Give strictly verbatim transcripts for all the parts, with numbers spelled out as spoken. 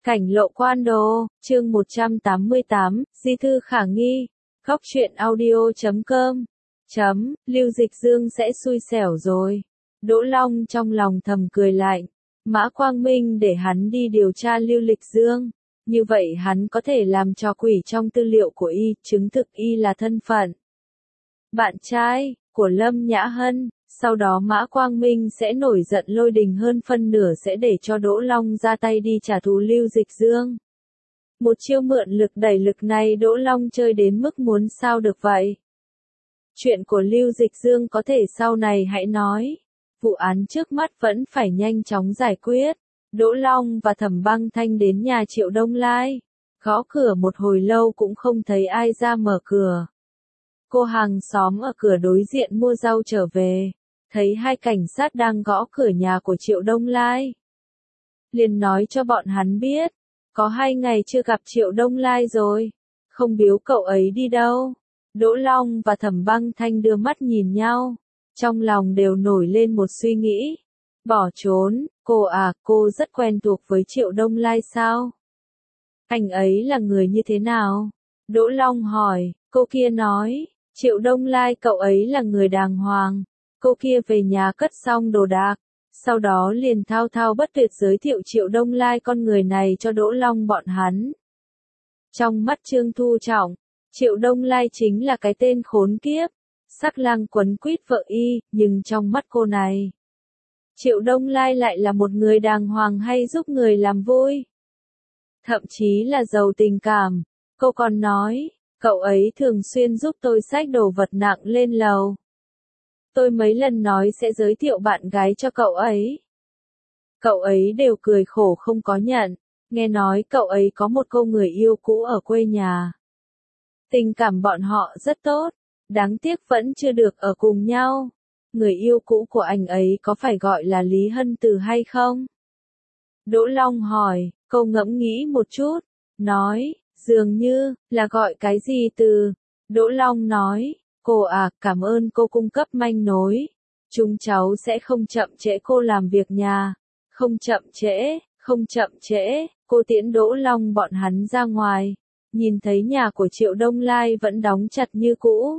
Cảnh lộ quan đồ, chương một trăm tám mươi tám, di thư khả nghi, góc truyện audio chấm com, chấm, Lưu Dịch Dương sẽ xui xẻo rồi. Đỗ Long trong lòng thầm cười lạnh, Mã Quang Minh để hắn đi điều tra Lưu Lịch Dương, như vậy hắn có thể làm trò quỷ trong tư liệu của y, chứng thực y là thân phận bạn trai của Lâm Nhã Hân. Sau đó Mã Quang Minh sẽ nổi giận lôi đình hơn phân nửa sẽ để cho Đỗ Long ra tay đi trả thù Lưu Dịch Dương. Một chiêu mượn lực đẩy lực này Đỗ Long chơi đến mức muốn sao được vậy. Chuyện của Lưu Dịch Dương có thể sau này hãy nói. Vụ án trước mắt vẫn phải nhanh chóng giải quyết. Đỗ Long và Thẩm Băng Thanh đến nhà Triệu Đông Lai. Gõ cửa một hồi lâu cũng không thấy ai ra mở cửa. Cô hàng xóm ở cửa đối diện mua rau trở về. Thấy hai cảnh sát đang gõ cửa nhà của Triệu Đông Lai. Liền nói cho bọn hắn biết, có hai ngày chưa gặp Triệu Đông Lai rồi, không biếu cậu ấy đi đâu. Đỗ Long và Thẩm Băng Thanh đưa mắt nhìn nhau, trong lòng đều nổi lên một suy nghĩ. Bỏ trốn, cô à, cô rất quen thuộc với Triệu Đông Lai sao? Anh ấy là người như thế nào? Đỗ Long hỏi, cô kia nói, Triệu Đông Lai cậu ấy là người đàng hoàng. Cô kia về nhà cất xong đồ đạc, sau đó liền thao thao bất tuyệt giới thiệu Triệu Đông Lai con người này cho Đỗ Long bọn hắn. Trong mắt Trương Thu Trọng, Triệu Đông Lai chính là cái tên khốn kiếp, sắc lang quấn quýt vợ y, nhưng trong mắt cô này, Triệu Đông Lai lại là một người đàng hoàng hay giúp người làm vui. Thậm chí là giàu tình cảm, cô còn nói, cậu ấy thường xuyên giúp tôi xách đồ vật nặng lên lầu. Tôi mấy lần nói sẽ giới thiệu bạn gái cho cậu ấy. Cậu ấy đều cười khổ không có nhận, nghe nói cậu ấy có một cô người yêu cũ ở quê nhà. Tình cảm bọn họ rất tốt, đáng tiếc vẫn chưa được ở cùng nhau. Người yêu cũ của anh ấy có phải gọi là Lý Hân Từ hay không? Đỗ Long hỏi, cô ngẫm nghĩ một chút, nói, dường như, là gọi cái gì Từ? Đỗ Long nói, cô à, cảm ơn cô cung cấp manh mối. Chúng cháu sẽ không chậm trễ cô làm việc nhà. Không chậm trễ, không chậm trễ, cô tiễn Đỗ Long bọn hắn ra ngoài. Nhìn thấy nhà của Triệu Đông Lai vẫn đóng chặt như cũ.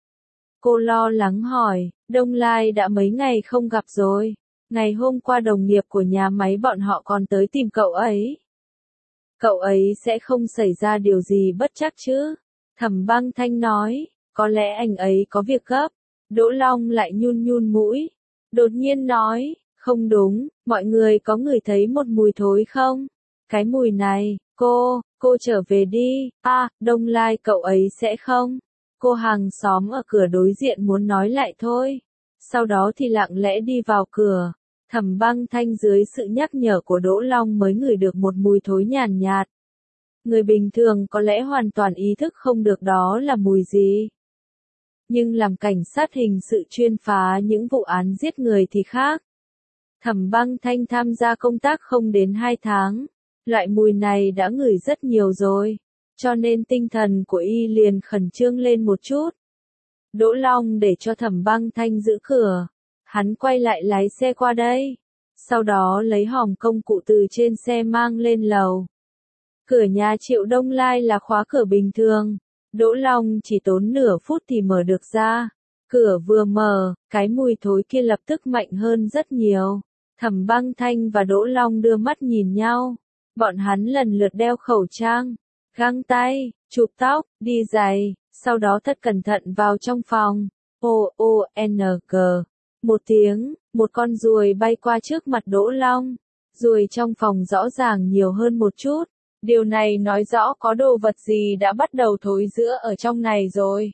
Cô lo lắng hỏi, Đông Lai đã mấy ngày không gặp rồi. Ngày hôm qua đồng nghiệp của nhà máy bọn họ còn tới tìm cậu ấy. Cậu ấy sẽ không xảy ra điều gì bất trắc chứ? Thẩm Băng Thanh nói. Có lẽ anh ấy có việc gấp. Đỗ Long lại nhun nhun mũi. Đột nhiên nói, không đúng, mọi người có ngửi thấy một mùi thối không? Cái mùi này, cô, cô trở về đi, à, Đông Lai cậu ấy sẽ không? Cô hàng xóm ở cửa đối diện muốn nói lại thôi. Sau đó thì lặng lẽ đi vào cửa. Thẩm Băng Thanh dưới sự nhắc nhở của Đỗ Long mới ngửi được một mùi thối nhàn nhạt. Người bình thường có lẽ hoàn toàn ý thức không được đó là mùi gì. Nhưng làm cảnh sát hình sự chuyên phá những vụ án giết người thì khác. Thẩm Băng Thanh tham gia công tác không đến hai tháng. Loại mùi này đã ngửi rất nhiều rồi. Cho nên tinh thần của y liền khẩn trương lên một chút. Đỗ Long để cho Thẩm Băng Thanh giữ cửa. Hắn quay lại lái xe qua đây. Sau đó lấy hòm công cụ từ trên xe mang lên lầu. Cửa nhà Triệu Đông Lai là khóa cửa bình thường. Đỗ Long chỉ tốn nửa phút thì mở được ra. Cửa vừa mở, cái mùi thối kia lập tức mạnh hơn rất nhiều. Thẩm Băng Thanh và Đỗ Long đưa mắt nhìn nhau. Bọn hắn lần lượt đeo khẩu trang, găng tay, chụp tóc, đi giày, sau đó thật cẩn thận vào trong phòng. O O N G. Một tiếng, một con ruồi bay qua trước mặt Đỗ Long. Ruồi trong phòng rõ ràng nhiều hơn một chút. Điều này nói rõ có đồ vật gì đã bắt đầu thối rữa ở trong này rồi.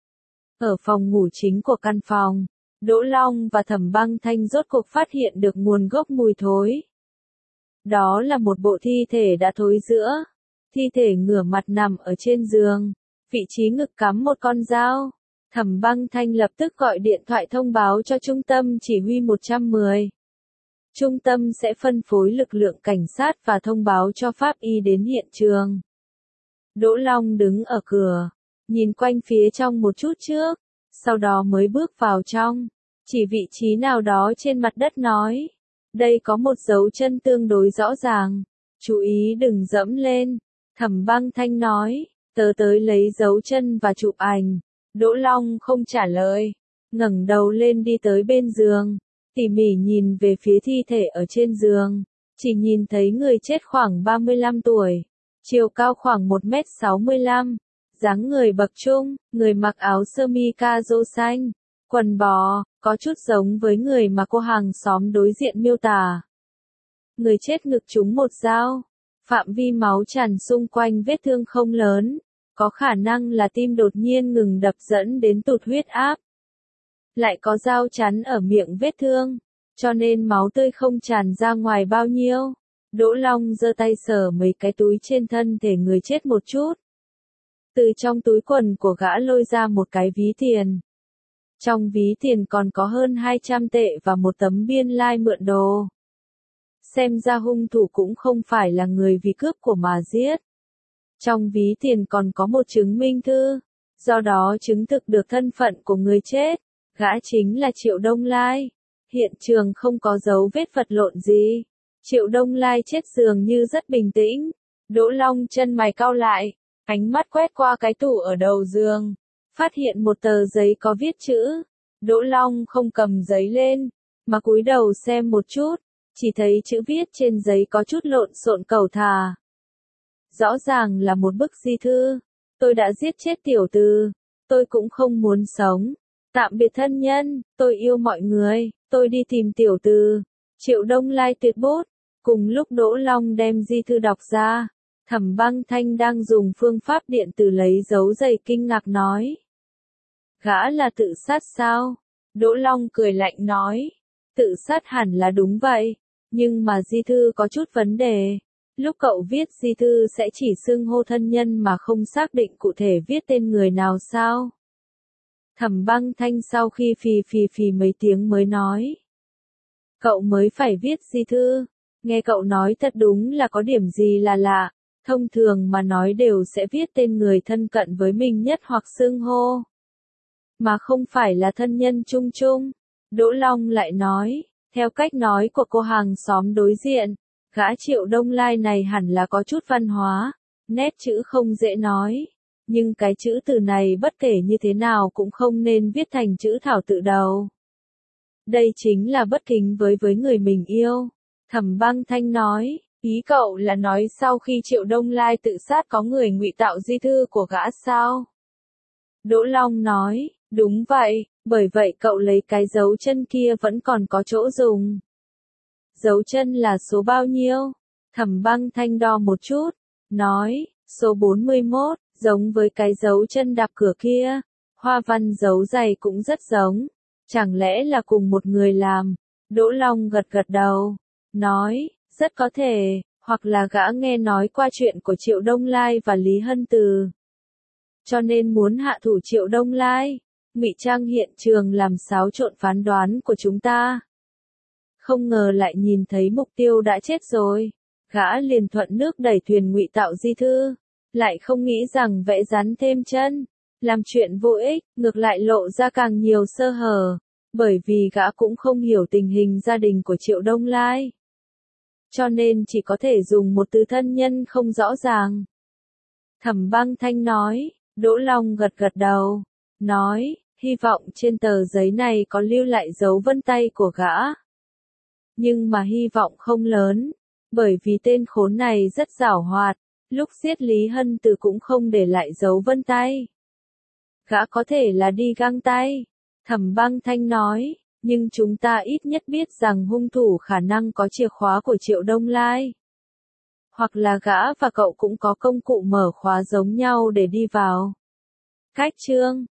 Ở phòng ngủ chính của căn phòng, Đỗ Long và Thẩm Băng Thanh rốt cuộc phát hiện được nguồn gốc mùi thối. Đó là một bộ thi thể đã thối rữa. Thi thể ngửa mặt nằm ở trên giường, vị trí ngực cắm một con dao. Thẩm Băng Thanh lập tức gọi điện thoại thông báo cho trung tâm chỉ huy một trăm mười. Trung tâm sẽ phân phối lực lượng cảnh sát và thông báo cho pháp y đến hiện trường. Đỗ Long đứng ở cửa, nhìn quanh phía trong một chút trước, sau đó mới bước vào trong, chỉ vị trí nào đó trên mặt đất nói. Đây có một dấu chân tương đối rõ ràng. Chú ý đừng dẫm lên. Thẩm Băng Thanh nói, tớ tới lấy dấu chân và chụp ảnh. Đỗ Long không trả lời, ngẩng đầu lên đi tới bên giường, tỉ mỉ nhìn về phía thi thể ở trên giường, chỉ nhìn thấy người chết khoảng ba mươi lăm tuổi, chiều cao khoảng một mét sáu mươi lăm, dáng người bậc trung, người mặc áo sơ mi ca rô xanh, quần bò, có chút giống với người mà cô hàng xóm đối diện miêu tả. Người chết ngực trúng một dao, phạm vi máu tràn xung quanh vết thương không lớn, có khả năng là tim đột nhiên ngừng đập dẫn đến tụt huyết áp. Lại có dao chắn ở miệng vết thương, cho nên máu tươi không tràn ra ngoài bao nhiêu. Đỗ Long giơ tay sờ mấy cái túi trên thân thể người chết một chút. Từ trong túi quần của gã lôi ra một cái ví tiền. Trong ví tiền còn có hơn hai trăm tệ và một tấm biên lai mượn đồ. Xem ra hung thủ cũng không phải là người vì cướp của mà giết. Trong ví tiền còn có một chứng minh thư, do đó chứng thực được thân phận của người chết, gã chính là Triệu Đông Lai. Hiện trường không có dấu vết vật lộn gì. Triệu Đông Lai chết dường như rất bình tĩnh. Đỗ Long chân mày cau lại, ánh mắt quét qua cái tủ ở đầu giường, phát hiện một tờ giấy có viết chữ. Đỗ Long không cầm giấy lên, mà cúi đầu xem một chút, chỉ thấy chữ viết trên giấy có chút lộn xộn cẩu thà. Rõ ràng là một bức di thư. Tôi đã giết chết tiểu từ. Tôi cũng không muốn sống. Tạm biệt thân nhân, tôi yêu mọi người, tôi đi tìm tiểu từ. Triệu Đông Lai tuyệt bút. Cùng lúc Đỗ Long đem di thư đọc ra, Thẩm Băng Thanh đang dùng phương pháp điện tử lấy dấu giày kinh ngạc nói. Gã là tự sát sao? Đỗ Long cười lạnh nói. Tự sát hẳn là đúng vậy, nhưng mà di thư có chút vấn đề. Lúc cậu viết di thư sẽ chỉ xưng hô thân nhân mà không xác định cụ thể viết tên người nào sao? Thẩm Băng Thanh sau khi phì phì phì mấy tiếng mới nói. Cậu mới phải viết di thư. Nghe cậu nói thật đúng là có điểm gì là lạ. Thông thường mà nói đều sẽ viết tên người thân cận với mình nhất hoặc xưng hô. Mà không phải là thân nhân chung chung. Đỗ Long lại nói, theo cách nói của cô hàng xóm đối diện, gã Triệu Đông Lai này hẳn là có chút văn hóa, nét chữ không dễ nói, nhưng cái chữ từ này bất kể như thế nào cũng không nên viết thành chữ thảo tự đầu. Đây chính là bất kính với với người mình yêu. Thẩm Băng Thanh nói, ý cậu là nói sau khi Triệu Đông Lai tự sát có người ngụy tạo di thư của gã sao? Đỗ Long nói, đúng vậy, bởi vậy cậu lấy cái dấu chân kia vẫn còn có chỗ dùng. Dấu chân là số bao nhiêu? Thẩm Băng Thanh đo một chút, nói, số bốn mươi mốt, giống với cái dấu chân đạp cửa kia. Hoa văn dấu giày cũng rất giống. Chẳng lẽ là cùng một người làm? Đỗ Long gật gật đầu, nói, rất có thể, hoặc là gã nghe nói qua chuyện của Triệu Đông Lai và Lý Hân Từ. Cho nên muốn hạ thủ Triệu Đông Lai, ngụy trang hiện trường làm xáo trộn phán đoán của chúng ta. Không ngờ lại nhìn thấy mục tiêu đã chết rồi, gã liền thuận nước đẩy thuyền ngụy tạo di thư, lại không nghĩ rằng vẽ rắn thêm chân, làm chuyện vô ích, ngược lại lộ ra càng nhiều sơ hở, bởi vì gã cũng không hiểu tình hình gia đình của Triệu Đông Lai. Cho nên chỉ có thể dùng một từ thân nhân không rõ ràng. Thẩm Băng Thanh nói, Đỗ Long gật gật đầu, nói, hy vọng trên tờ giấy này có lưu lại dấu vân tay của gã. Nhưng mà hy vọng không lớn, bởi vì tên khốn này rất giảo hoạt, lúc giết Lý Hân Từ cũng không để lại dấu vân tay. Gã có thể là đi găng tay. Thẩm Băng Thanh nói, nhưng chúng ta ít nhất biết rằng hung thủ khả năng có chìa khóa của Triệu Đông Lai. Hoặc là gã và cậu cũng có công cụ mở khóa giống nhau để đi vào. Cách chương